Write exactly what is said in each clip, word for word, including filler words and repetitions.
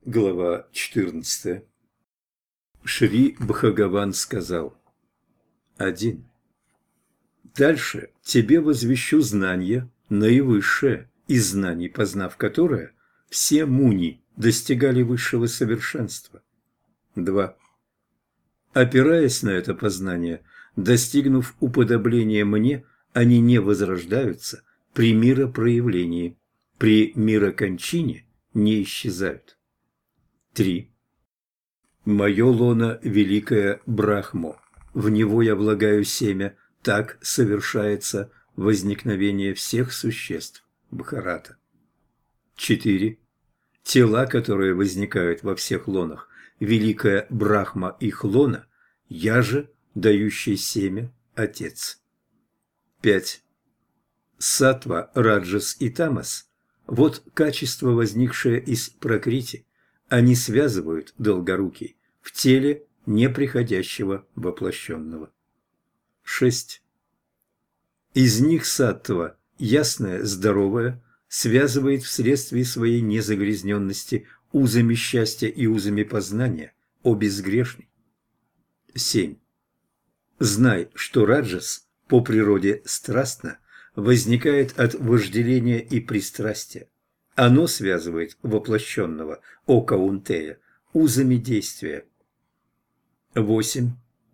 Глава четырнадцатая. Шри Бхагаван сказал: один. Дальше тебе возвещу знание наивысшее из знаний, познав которое, все муни достигали высшего совершенства. два. Опираясь на это познание, достигнув уподобления мне, они не возрождаются при миропроявлении, при мирокончине не исчезают. три. Мое лоно великое Брахмо, в него я влагаю семя, так совершается возникновение всех существ Бхарата. четыре. Тела, которые возникают во всех лонах, великая Брахма их лона, я же, дающий семя, Отец. пять. Саттва, Раджас и Тамас – вот качество, возникшее из Пракрити. Они связывают Долгорукий в теле неприходящего воплощенного. шесть. Из них саттва, ясное, здоровое, связывает вследствие своей незагрязненности узами счастья и узами познания о безгрешной. семь. Знай, что раджас по природе страстно возникает от вожделения и пристрастия. Оно связывает воплощенного, о Каунтея, узами действия. восемь.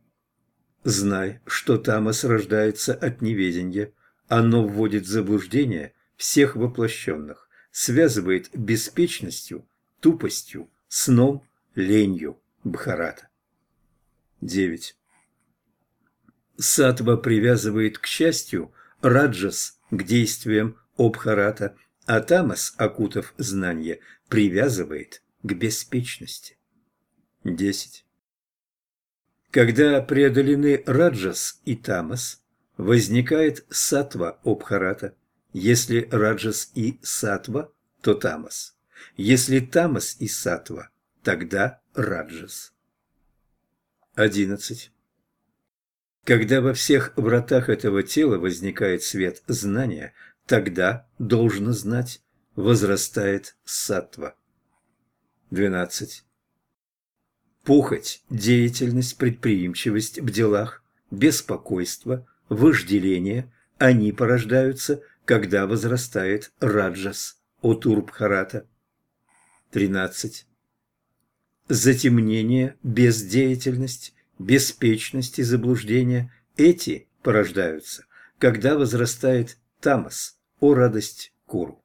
Знай, что тамас рождается от неведения. Оно вводит в заблуждение всех воплощенных, связывает беспечностью, тупостью, сном, ленью Бхарата. девять. Саттва привязывает к счастью, раджас к действиям Обхарата, а тамас, окутав знание, привязывает к беспечности. десять. Когда преодолены раджас и тамас, возникает саттва Обхарата. Если раджас и саттва, то тамас. Если тамас и саттва, тогда раджас. одиннадцать. Когда во всех вратах этого тела возникает свет знания, тогда, должно знать, возрастает саттва. двенадцать. Похоть, деятельность, предприимчивость в делах, беспокойство, вожделение – они порождаются, когда возрастает раджас от Урбхарата. тринадцать. Затемнение, бездеятельность, беспечность и заблуждение – эти порождаются, когда возрастает тамас, о радость Куру.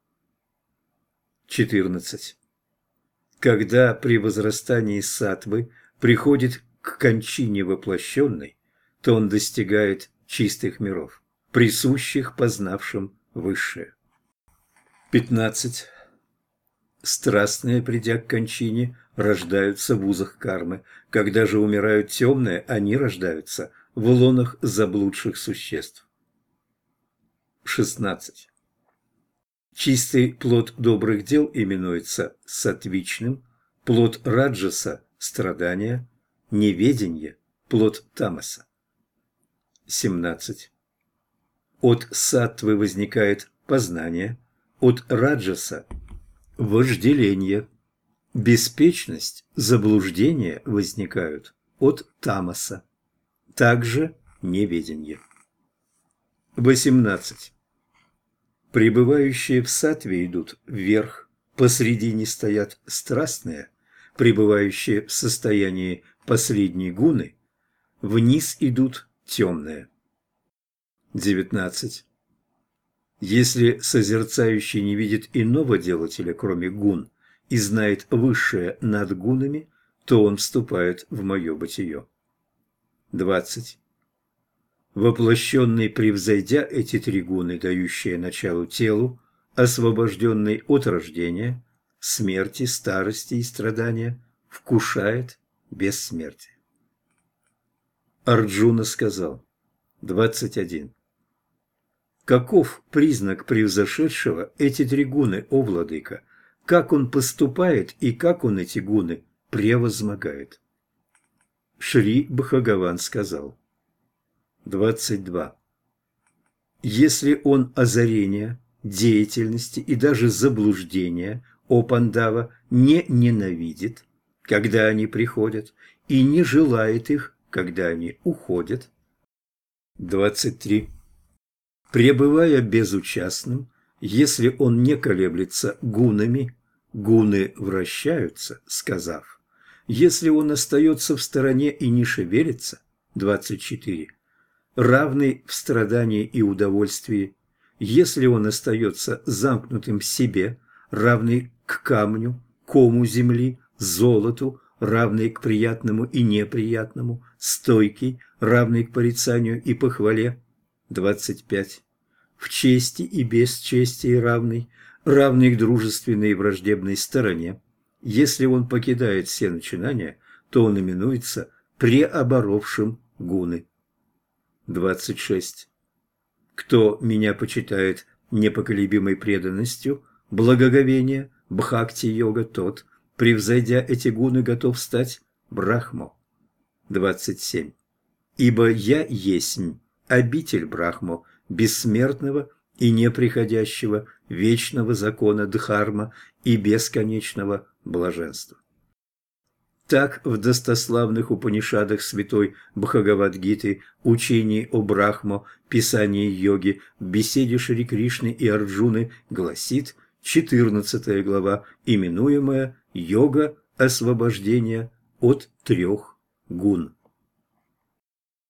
четырнадцать. Когда при возрастании саттвы приходит к кончине воплощенной, то он достигает чистых миров, присущих познавшим высшее. пятнадцать. Страстные, придя к кончине, рождаются в узах кармы. Когда же умирают темные, они рождаются в лонах заблудших существ. шестнадцать. Чистый плод добрых дел именуется саттвичным, плод раджаса – страдания, неведение – плод тамаса. семнадцать. От саттвы возникает познание, от раджаса – вожделение, беспечность, заблуждение возникают от тамаса, также неведение. восемнадцать. Пребывающие в саттве идут вверх, посредине стоят страстные, пребывающие в состоянии последней гуны, вниз идут темные. девятнадцать. Если созерцающий не видит иного делателя, кроме гун, и знает высшее над гунами, то он вступает в мое бытие. двадцать. Воплощенный, превзойдя эти три гуны, дающие началу телу, освобожденный от рождения, смерти, старости и страдания, вкушает бессмертие. Арджуна сказал. двадцать один. Каков признак превзошедшего эти три гуны, о владыка? Как он поступает и как он эти гуны превозмогает? Шри Бхагаван сказал. двадцать два. Если он озарения, деятельности и даже заблуждения о Пандава, не ненавидит, когда они приходят, и не желает их, когда они уходят. двадцать три. Пребывая безучастным, если он не колеблется гунами, гуны вращаются, сказав. Если он остается в стороне и не шевелится, двадцать четыре. Равный в страдании и удовольствии, если он остается замкнутым в себе, равный к камню, кому земли, золоту, равный к приятному и неприятному, стойкий, равный к порицанию и похвале, двадцать пять. В чести и бесчестии равный, равный к дружественной и враждебной стороне. Если он покидает все начинания, то он именуется преоборовшим гуны. двадцать шесть. Кто меня почитает непоколебимой преданностью, благоговение, бхакти-йога, тот, превзойдя эти гуны, готов стать брахмо. двадцать семь. Ибо я есмь, обитель брахмо, бессмертного и неприходящего, вечного закона дхарма и бесконечного блаженства. Так в достославных Упанишадах святой Бхагавад-гиты, учении о Брахмо, писании йоги, в беседе Шри Кришны и Арджуны гласит четырнадцатая глава, именуемая «Йога освобождения от трех гун».